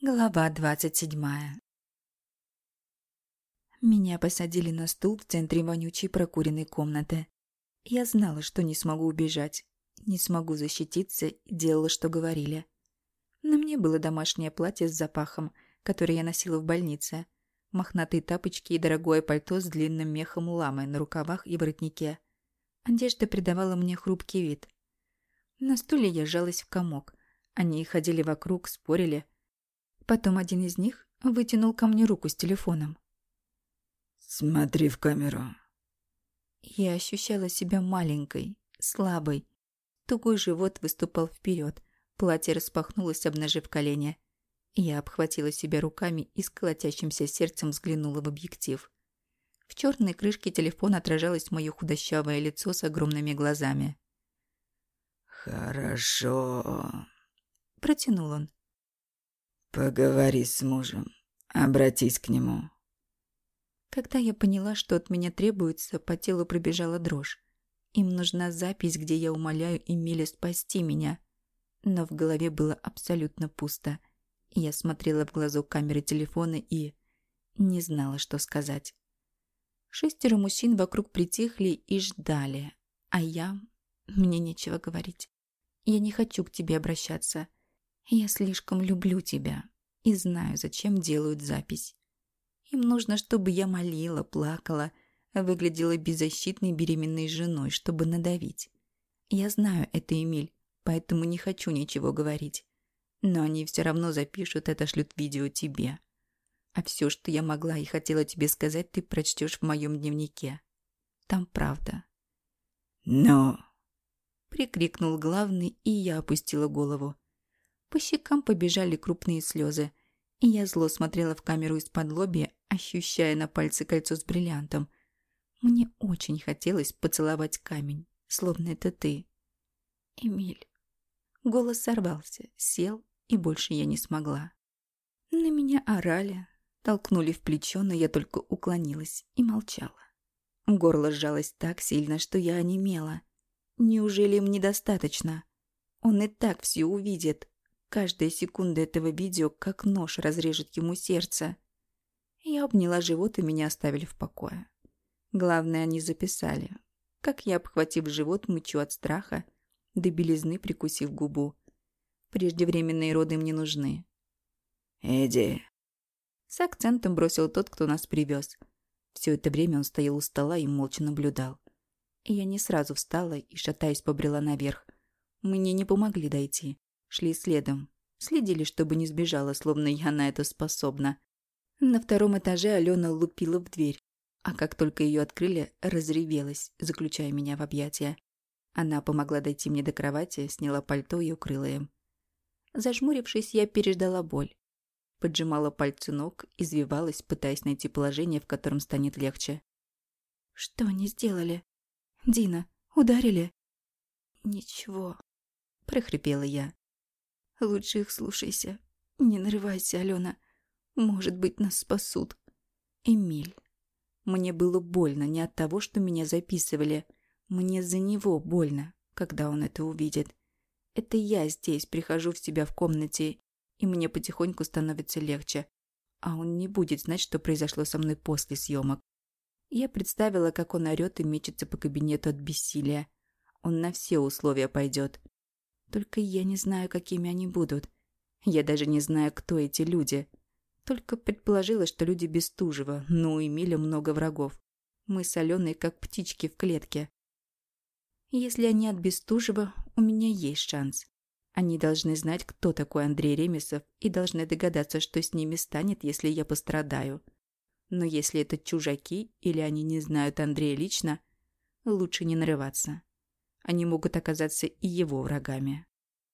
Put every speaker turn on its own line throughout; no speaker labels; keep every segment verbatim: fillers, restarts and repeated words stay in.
Глава двадцать седьмая. Меня посадили на стул в центре вонючей прокуренной комнаты. Я знала, что не смогу убежать, не смогу защититься, и делала, что говорили. На мне было домашнее платье с запахом, которое я носила в больнице, мохнатые тапочки и дорогое пальто с длинным мехом ламы на рукавах и воротнике. Одежда придавала мне хрупкий вид. На стуле я сжалась в комок. Они ходили вокруг, спорили. Потом один из них вытянул ко мне руку с телефоном.
«Смотри в камеру».
Я ощущала себя маленькой, слабой. Тугой живот выступал вперед, платье распахнулось, обнажив колени. Я обхватила себя руками и с колотящимся сердцем взглянула в объектив. В черной крышке телефона отражалось мое худощавое лицо с огромными глазами.
«Хорошо»,
— протянул он.
«Поговори с мужем, обратись к нему».
Когда я поняла, что от меня требуется, по телу пробежала дрожь. Им нужна запись, где я умоляю Эмиля спасти меня. Но в голове было абсолютно пусто. Я смотрела в глазок камеры телефона и не знала, что сказать. Шестеро мужчин вокруг притихли и ждали. А я... Мне нечего говорить. Я не хочу к тебе обращаться. Я слишком люблю тебя и знаю, зачем делают запись. Им нужно, чтобы я молила, плакала, выглядела беззащитной беременной женой, чтобы надавить. Я знаю это, Эмиль, поэтому не хочу ничего говорить. Но они все равно запишут, отошлют видео тебе. А все, что я могла и хотела тебе сказать, ты прочтешь в моем дневнике. Там правда.
«Но...»
— прикрикнул главный, и я опустила голову. По щекам побежали крупные слезы, и я зло смотрела в камеру из-под лобья, ощущая на пальце кольцо с бриллиантом. Мне очень хотелось поцеловать камень, словно это ты. Эмиль. Голос сорвался, сел, и больше я не смогла. На меня орали, толкнули в плечо, но я только уклонилась и молчала. Горло сжалось так сильно, что я онемела. Неужели им недостаточно? Он и так все увидит. Каждая секунда этого видео как нож разрежет ему сердце. Я обняла живот, и меня оставили в покое. Главное, они записали. Как я, обхватив живот, мычу от страха, до белизны прикусив губу. Преждевременные роды мне нужны.
«Иди».
С акцентом бросил тот, кто нас привез. Все это время он стоял у стола и молча наблюдал. И я не сразу встала и, шатаясь, побрела наверх. Мне не помогли дойти. Шли следом. Следили, чтобы не сбежала, словно я на это способна. На втором этаже Алена лупила в дверь. А как только ее открыли, разревелась, заключая меня в объятия. Она помогла дойти мне до кровати, сняла пальто и укрыла им. Зажмурившись, я переждала боль. Поджимала пальцы ног, извивалась, пытаясь найти положение, в котором станет легче. «Что они сделали? Дина, ударили?» «Ничего», — прохрипела я. «Лучше их слушайся. Не нарывайся, Алена. Может быть, нас спасут». «Эмиль». Мне было больно не от того, что меня записывали. Мне за него больно, когда он это увидит. Это я здесь прихожу в себя в комнате, и мне потихоньку становится легче. А он не будет знать, что произошло со мной после съемок. Я представила, как он орет и мечется по кабинету от бессилия. Он на все условия пойдет. Только я не знаю, какими они будут. Я даже не знаю, кто эти люди. Только предположила, что люди Бестужева, но у Эмиля много врагов. Мы с Аленой как птички в клетке. Если они от Бестужева, у меня есть шанс. Они должны знать, кто такой Андрей Ремесов, и должны догадаться, что с ними станет, если я пострадаю. Но если это чужаки, или они не знают Андрея лично, лучше не нарываться. Они могут оказаться и его врагами.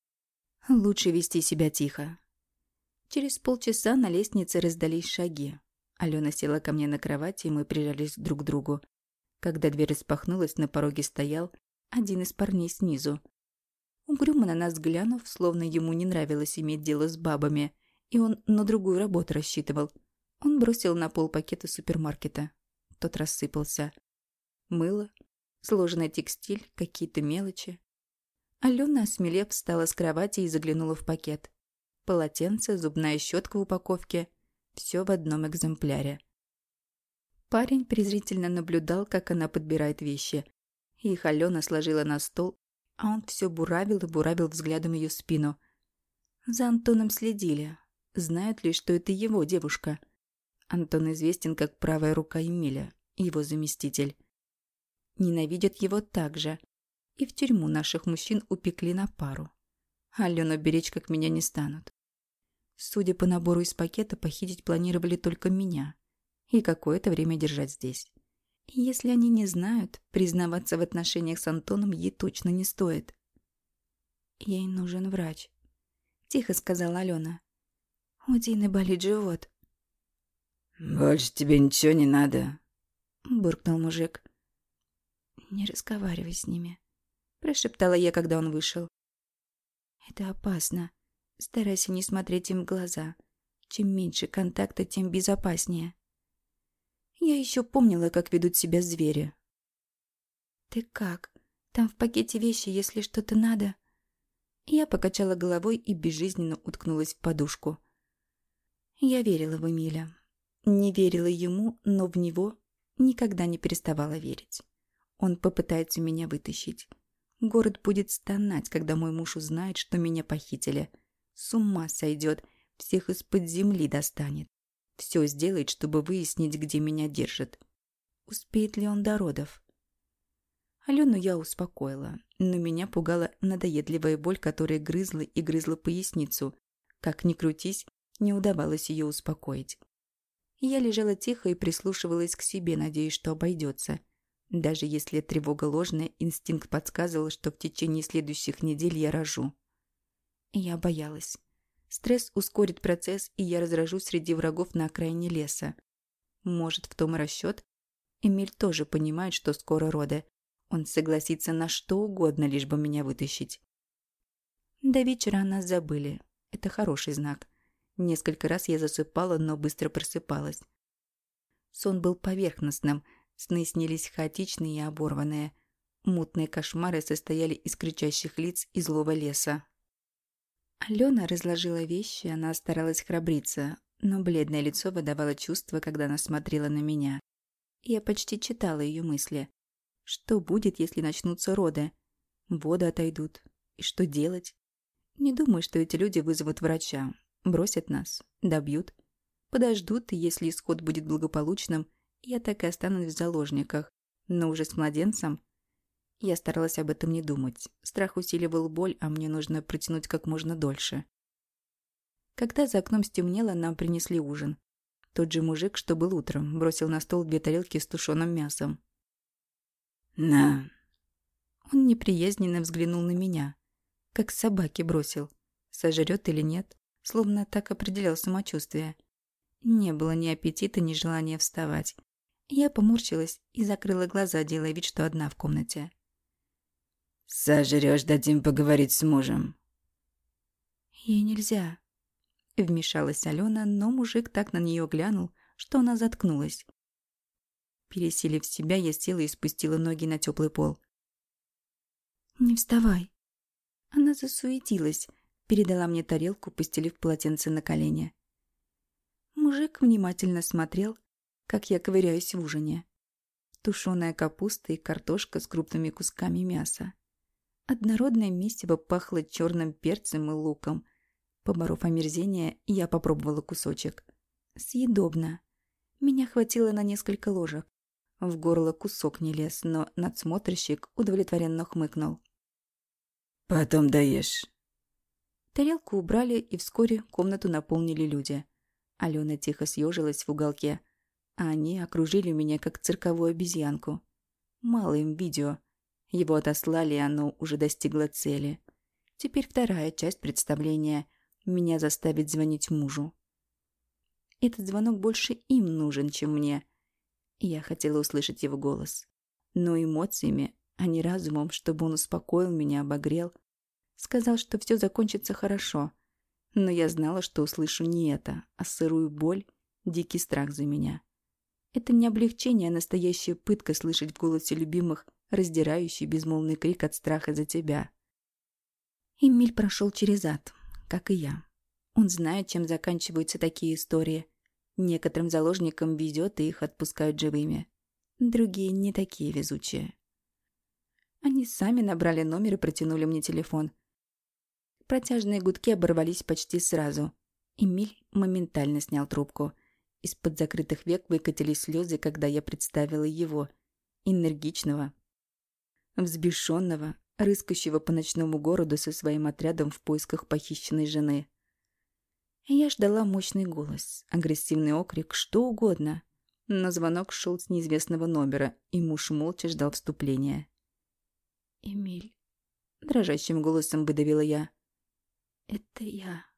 Лучше вести себя тихо. Через полчаса на лестнице раздались шаги. Алена села ко мне на кровати, и мы прижались друг к другу. Когда дверь распахнулась, на пороге стоял один из парней снизу. Угрюмо на нас глянув, словно ему не нравилось иметь дело с бабами, и он на другую работу рассчитывал. Он бросил на пол пакеты супермаркета. Тот рассыпался. Мыло, сложенный текстиль, какие-то мелочи. Алена, осмелев, встала с кровати и заглянула в пакет. Полотенце, зубная щетка в упаковке. Все в одном экземпляре. Парень презрительно наблюдал, как она подбирает вещи. Их Алена сложила на стол, а он все буравил и буравил взглядом ее спину. За Антоном следили. Знают ли, что это его девушка? Антон известен как правая рука Эмиля, его заместитель. Ненавидят его также. И в тюрьму наших мужчин упекли на пару. Алену беречь как меня не станут. Судя по набору из пакета, похитить планировали только меня. И какое-то время держать здесь. И если они не знают, признаваться в отношениях с Антоном ей точно не стоит. «Ей нужен врач», — тихо сказала Алена. «У Дины болит живот».
«Больше тебе ничего не надо»,
— буркнул мужик. «Не разговаривай с ними», — прошептала я, когда он вышел. «Это опасно. Старайся не смотреть им в глаза. Чем меньше контакта, тем безопаснее». Я еще помнила, как ведут себя звери. «Ты как? Там в пакете вещи, если что-то надо?» Я покачала головой и безжизненно уткнулась в подушку. Я верила в Эмиля. Не верила ему, но в него никогда не переставала верить. Он попытается меня вытащить. Город будет стонать, когда мой муж узнает, что меня похитили. С ума сойдет, всех из-под земли достанет. Все сделает, чтобы выяснить, где меня держат. Успеет ли он до родов? Алену я успокоила, но меня пугала надоедливая боль, которая грызла и грызла поясницу. Как ни крутись, не удавалось ее успокоить. Я лежала тихо и прислушивалась к себе, надеясь, что обойдется. Даже если тревога ложная, инстинкт подсказывал, что в течение следующих недель я рожу. Я боялась. Стресс ускорит процесс, и я разражусь среди врагов на окраине леса. Может, в том расчет? Эмиль тоже понимает, что скоро роды. Он согласится на что угодно, лишь бы меня вытащить. До вечера о нас забыли. Это хороший знак. Несколько раз я засыпала, но быстро просыпалась. Сон был поверхностным, сны снились хаотичные и оборванные. Мутные кошмары состояли из кричащих лиц и злого леса. Алена разложила вещи, она старалась храбриться, но бледное лицо выдавало чувство, когда она смотрела на меня. Я почти читала ее мысли. Что будет, если начнутся роды? Воды отойдут. И что делать? Не думаю, что эти люди вызовут врача. Бросят нас, добьют. Подождут, и если исход будет благополучным, я так и останусь в заложниках. Но уже с младенцем. Я старалась об этом не думать. Страх усиливал боль, а мне нужно протянуть как можно дольше. Когда за окном стемнело, нам принесли ужин. Тот же мужик, что был утром, бросил на стол две тарелки с тушеным мясом.
«На».
Он неприязненно взглянул на меня. Как собаки бросил. Сожрет или нет, словно так определял самочувствие. Не было ни аппетита, ни желания вставать. Я поморщилась и закрыла глаза, делая вид, что одна в комнате.
«Сожрёшь, дадим поговорить с мужем».
«Ей нельзя», — вмешалась Алена, но мужик так на нее глянул, что она заткнулась. Пересилив себя, я села и спустила ноги на теплый пол. «Не вставай». Она засуетилась, передала мне тарелку, постелив полотенце на колени. Мужик внимательно смотрел, как я ковыряюсь в ужине. Тушеная капуста и картошка с крупными кусками мяса. Однородное месиво пахло черным перцем и луком. Поборов омерзение, я попробовала кусочек. Съедобно. Меня хватило на несколько ложек. В горло кусок не лез, но надсмотрщик удовлетворенно хмыкнул.
«Потом доешь».
Тарелку убрали, и вскоре комнату наполнили люди. Алена тихо съежилась в уголке, а они окружили меня, как цирковую обезьянку. Мало им видео. Его отослали, и оно уже достигло цели. Теперь вторая часть представления. Меня заставить звонить мужу. Этот звонок больше им нужен, чем мне. Я хотела услышать его голос. Но эмоциями, а не разумом, чтобы он успокоил меня, обогрел. Сказал, что все закончится хорошо. Но я знала, что услышу не это, а сырую боль, дикий страх за меня. Это не облегчение, а настоящая пытка слышать в голосе любимых раздирающий безмолвный крик от страха за тебя. Эмиль прошел через ад, как и я. Он знает, чем заканчиваются такие истории. Некоторым заложникам везет, и их отпускают живыми. Другие не такие везучие. Они сами набрали номер и протянули мне телефон. Протяжные гудки оборвались почти сразу. Эмиль моментально снял трубку. Из-под закрытых век выкатились слезы, когда я представила его, энергичного, взбешенного, рыскающего по ночному городу со своим отрядом в поисках похищенной жены. И я ждала мощный голос, агрессивный окрик, что угодно. Но звонок шел с неизвестного номера, и муж молча ждал вступления. «Эмиль», — дрожащим голосом выдавила я, — «это я».